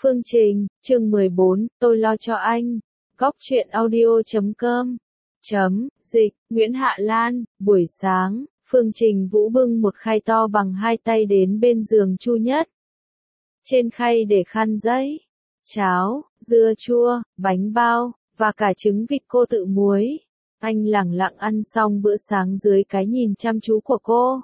Phương Trình, chương 14, tôi lo cho anh. Góc truyện audio.com. Dịch, Nguyễn Hạ Lan, buổi sáng, Phương Trình Vũ bưng một khay to bằng hai tay đến bên giường Chu Nhất. Trên khay để khăn giấy, cháo, dưa chua, bánh bao, và cả trứng vịt cô tự muối. Anh lẳng lặng ăn xong bữa sáng dưới cái nhìn chăm chú của cô.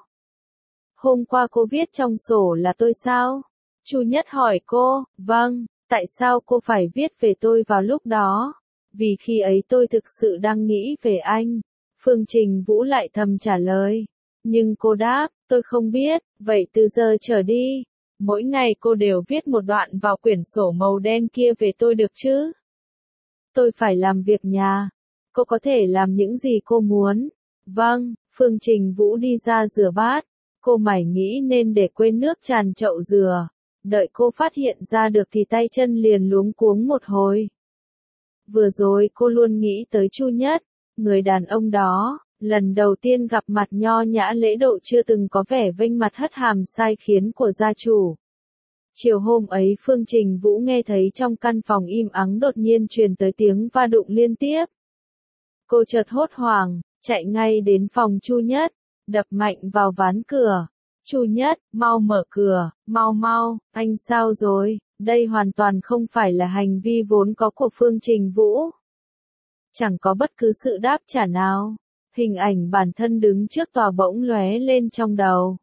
Hôm qua cô viết trong sổ là tôi sao? Chu Nhất hỏi cô, vâng, tại sao cô phải viết về tôi vào lúc đó? Vì khi ấy tôi thực sự đang nghĩ về anh. Phương Trình Vũ lại thầm trả lời. Nhưng cô đáp, tôi không biết, vậy từ giờ trở đi, mỗi ngày cô đều viết một đoạn vào quyển sổ màu đen kia về tôi được chứ? Tôi phải làm việc nhà. Cô có thể làm những gì cô muốn. Vâng, Phương Trình Vũ đi ra rửa bát. Cô mải nghĩ nên để quên nước tràn chậu rửa. Đợi cô phát hiện ra được thì tay chân liền luống cuống một hồi. Vừa rồi cô luôn nghĩ tới Chu Nhất, người đàn ông đó, lần đầu tiên gặp mặt nho nhã lễ độ chưa từng có vẻ vênh mặt hất hàm sai khiến của gia chủ. Chiều hôm ấy Phương Trình Vũ nghe thấy trong căn phòng im ắng đột nhiên truyền tới tiếng va đụng liên tiếp. Cô chợt hốt hoảng, chạy ngay đến phòng Chu Nhất, đập mạnh vào ván cửa. Chu Nhất, mau mở cửa, mau mau, anh sao rồi? Đây hoàn toàn không phải là hành vi vốn có của Phương Trình Vũ. Chẳng có bất cứ sự đáp trả nào. Hình ảnh bản thân đứng trước tòa bỗng lóe lên trong đầu.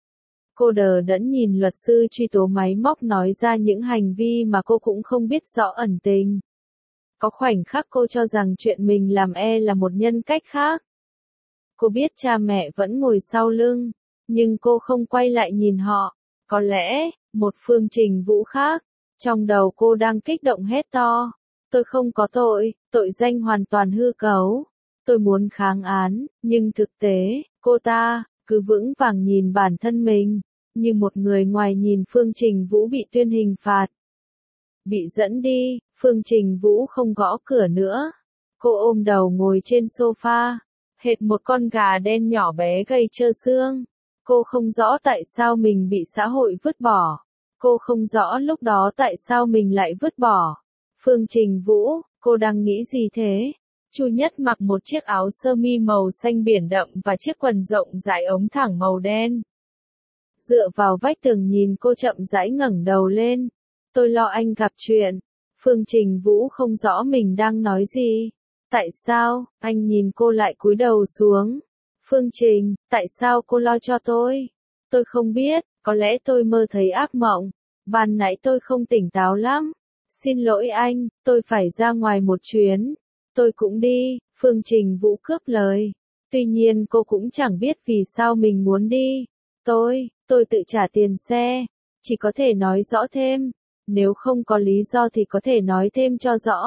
Cô đờ đẫn nhìn luật sư truy tố máy móc nói ra những hành vi mà cô cũng không biết rõ ẩn tình. Có khoảnh khắc cô cho rằng chuyện mình làm là một nhân cách khác. Cô biết cha mẹ vẫn ngồi sau lưng, nhưng cô không quay lại nhìn họ. Có lẽ, một Phương Trình Vũ khác. Trong đầu cô đang kích động hét to. Tôi không có tội, tội danh hoàn toàn hư cấu. Tôi muốn kháng án, nhưng thực tế, cô ta, cứ vững vàng nhìn bản thân mình. Như một người ngoài nhìn Phương Trình Vũ bị tuyên hình phạt. Bị dẫn đi, Phương Trình Vũ không gõ cửa nữa. Cô ôm đầu ngồi trên sofa, hệt một con gà đen nhỏ bé gầy trơ xương. Cô không rõ tại sao mình bị xã hội vứt bỏ. Cô không rõ lúc đó tại sao mình lại vứt bỏ. Phương Trình Vũ, cô đang nghĩ gì thế? Chu Nhất mặc một chiếc áo sơ mi màu xanh biển đậm và chiếc quần rộng rãi ống thẳng màu đen. Dựa vào vách tường nhìn cô chậm rãi ngẩng đầu lên. Tôi lo anh gặp chuyện. Phương Trình Vũ không rõ mình đang nói gì. Tại sao? Anh nhìn cô lại cúi đầu xuống. Phương Trình, tại sao cô lo cho tôi? Tôi không biết, có lẽ tôi mơ thấy ác mộng. Ban nãy tôi không tỉnh táo lắm. Xin lỗi anh, tôi phải ra ngoài một chuyến. Tôi cũng đi, Phương Trình Vũ cướp lời. Tuy nhiên cô cũng chẳng biết vì sao mình muốn đi. Tôi tự trả tiền xe. Chỉ có thể nói rõ thêm. Nếu không có lý do thì có thể nói thêm cho rõ.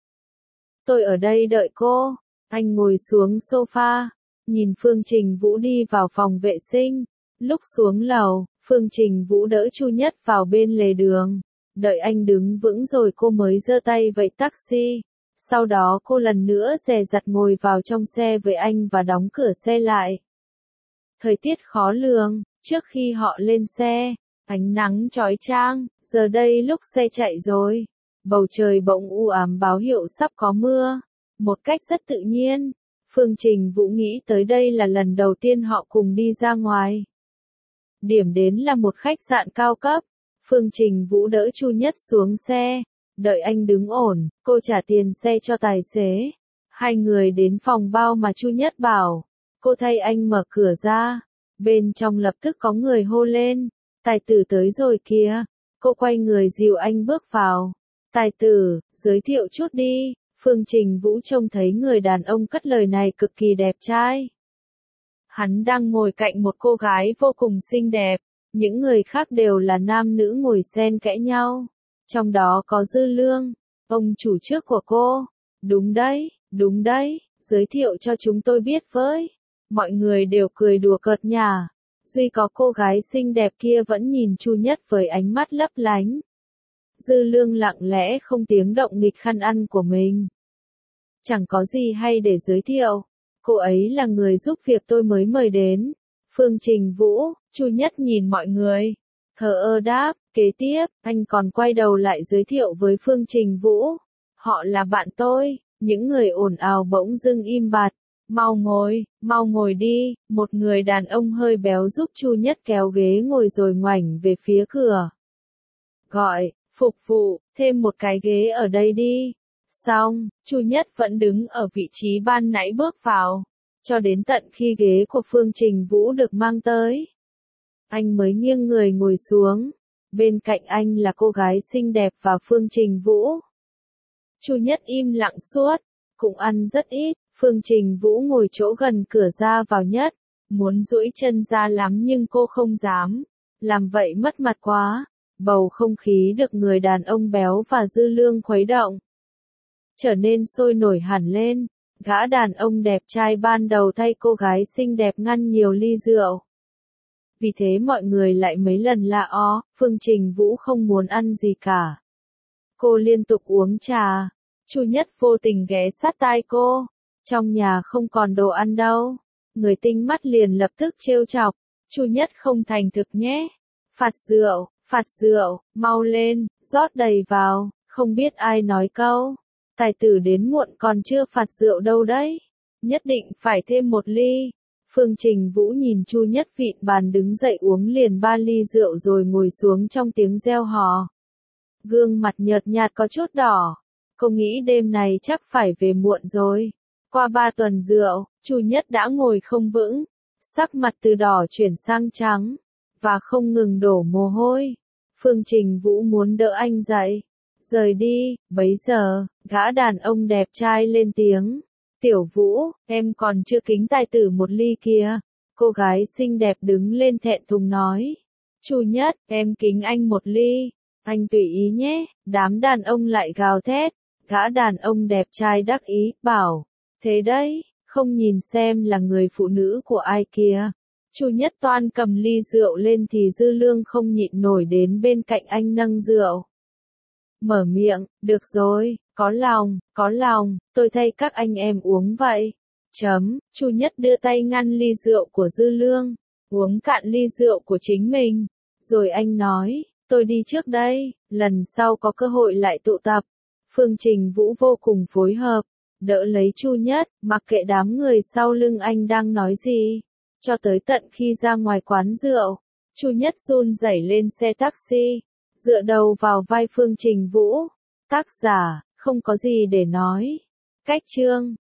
Tôi ở đây đợi cô. Anh ngồi xuống sofa. Nhìn Phương Trình Vũ đi vào phòng vệ sinh. Lúc xuống lầu, Phương Trình Vũ đỡ Chu Nhất vào bên lề đường. Đợi anh đứng vững rồi cô mới giơ tay vẫy taxi. Sau đó cô lần nữa dè dặt ngồi vào trong xe với anh và đóng cửa xe lại. Thời tiết khó lường, trước khi họ lên xe, ánh nắng chói chang, giờ đây lúc xe chạy rồi. Bầu trời bỗng u ám báo hiệu sắp có mưa. Một cách rất tự nhiên, Phương Trình Vũ nghĩ tới đây là lần đầu tiên họ cùng đi ra ngoài. Điểm đến là một khách sạn cao cấp. Phương Trình Vũ đỡ Chu Nhất xuống xe. Đợi anh đứng ổn, cô trả tiền xe cho tài xế. Hai người đến phòng bao mà Chu Nhất bảo. Cô thay anh mở cửa ra. Bên trong lập tức có người hô lên. Tài tử tới rồi kìa. Cô quay người dìu anh bước vào. Tài tử, giới thiệu chút đi. Phương Trình Vũ trông thấy người đàn ông cất lời này cực kỳ đẹp trai. Hắn đang ngồi cạnh một cô gái vô cùng xinh đẹp. Những người khác đều là nam nữ ngồi xen kẽ nhau. Trong đó có Dư Lương, ông chủ trước của cô. Đúng đấy, giới thiệu cho chúng tôi biết với. Mọi người đều cười đùa cợt nhả. Duy có cô gái xinh đẹp kia vẫn nhìn Chu Nhất với ánh mắt lấp lánh. Dư Lương lặng lẽ không tiếng động nghịch khăn ăn của mình. Chẳng có gì hay để giới thiệu. Cô ấy là người giúp việc tôi mới mời đến. Phương Trình Vũ, Chu Nhất nhìn mọi người. Thờ ơ đáp, Kế tiếp, anh còn quay đầu lại giới thiệu với Phương Trình Vũ. Họ là bạn tôi, những người ồn ào bỗng dưng im bặt. Mau ngồi đi, một người đàn ông hơi béo giúp Chu Nhất kéo ghế ngồi rồi ngoảnh về phía cửa. Gọi, phục vụ, thêm một cái ghế ở đây đi. Xong, Chu Nhất vẫn đứng ở vị trí ban nãy bước vào, cho đến tận khi ghế của Phương Trình Vũ được mang tới. Anh mới nghiêng người ngồi xuống. Bên cạnh anh là cô gái xinh đẹp và Phương Trình Vũ. Chu Nhất im lặng suốt, cũng ăn rất ít. Phương Trình Vũ ngồi chỗ gần cửa ra vào nhất, muốn duỗi chân ra lắm nhưng cô không dám. Làm vậy mất mặt quá. Bầu không khí được người đàn ông béo và Dư Lương khuấy động, trở nên sôi nổi hẳn lên. Gã đàn ông đẹp trai ban đầu thay cô gái xinh đẹp ngăn nhiều ly rượu. Vì thế mọi người lại mấy lần la ó, Phương Trình Vũ không muốn ăn gì cả. Cô liên tục uống trà. Chu Nhất vô tình ghé sát tai cô. Trong nhà không còn đồ ăn đâu. Người tinh mắt liền lập tức trêu chọc. Chu Nhất không thành thực nhé. Phạt rượu, mau lên, rót đầy vào. Không biết ai nói câu. Tài tử đến muộn còn chưa phạt rượu đâu đấy. Nhất định phải thêm một ly. Phương Trình Vũ nhìn Chu Nhất vịn bàn đứng dậy uống liền 3 ly rượu rồi ngồi xuống trong tiếng reo hò. Gương mặt nhợt nhạt có chút đỏ. Cô nghĩ đêm này chắc phải về muộn rồi. Qua 3 tuần rượu, Chu Nhất đã ngồi không vững. Sắc mặt từ đỏ chuyển sang trắng. Và không ngừng đổ mồ hôi. Phương Trình Vũ muốn đỡ anh dậy. Rời đi, bấy giờ, gã đàn ông đẹp trai lên tiếng. Tiểu Vũ, em còn chưa kính tài tử một ly kìa. Cô gái xinh đẹp đứng lên thẹn thùng nói. Chu Nhất, em kính anh một ly. Anh tùy ý nhé. Đám đàn ông lại gào thét. Gã đàn ông đẹp trai đắc ý, bảo. Thế đấy, không nhìn xem là người phụ nữ của ai kìa. Chu Nhất toan cầm ly rượu lên thì Dư Lương không nhịn nổi đến bên cạnh anh nâng rượu. Mở miệng, được rồi, có lòng, tôi thay các anh em uống vậy. Chu Nhất đưa tay ngăn ly rượu của Dư Lương, uống cạn ly rượu của chính mình. Rồi anh nói, tôi đi trước đây, lần sau có cơ hội lại tụ tập. Phương Trình Vũ vô cùng phối hợp, đỡ lấy Chu Nhất, mặc kệ đám người sau lưng anh đang nói gì. Cho tới tận khi ra ngoài quán rượu, Chu Nhất run rẩy lên xe taxi, dựa đầu vào vai Phương Trình Vũ. Tác giả, không có gì để nói. Cách chương